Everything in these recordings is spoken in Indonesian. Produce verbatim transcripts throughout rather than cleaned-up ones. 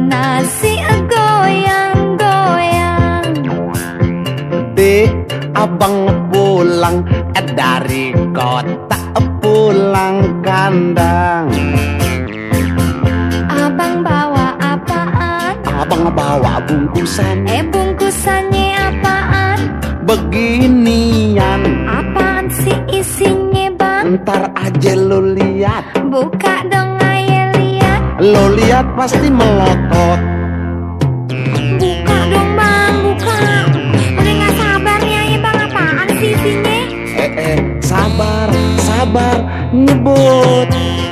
nasi goyang-goyang. Dek, abang pulang dari kota, pulang kandang. Abang bawa apaan? Abang bawa bungkusan. Eh bungkusannya apaan? Beginian. Apaan sih isinya bang? Ntar aja lo lihat. Buka dong ayo lihat. Lo lihat pasti melotot. Buka dong bang, buka. Udah gak sabarnya ya bang, apaan sih isinya? Eh eh, sabar, sabar, nyebut.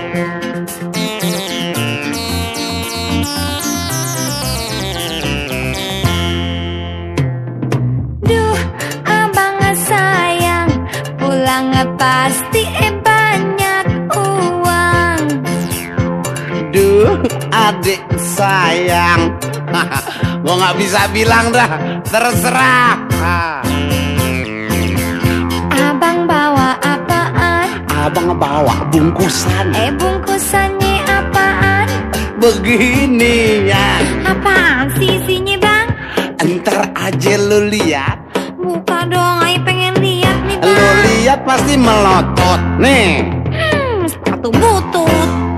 Duh, abang sayang, pulang pasti eh banyak uang. Duh, adik sayang, gua nggak bisa bilang dah, terserah. Abang bawa apaan? Abang bawa bungkusan. Eh bungkusannya apaan? Beginian. Apaan sih isinya bang? Ntar aja lo lihat. Buka dong, ayo pengen lihat nih bang. Lo lihat pasti melotot. Nih. Hmm, sepatu butut.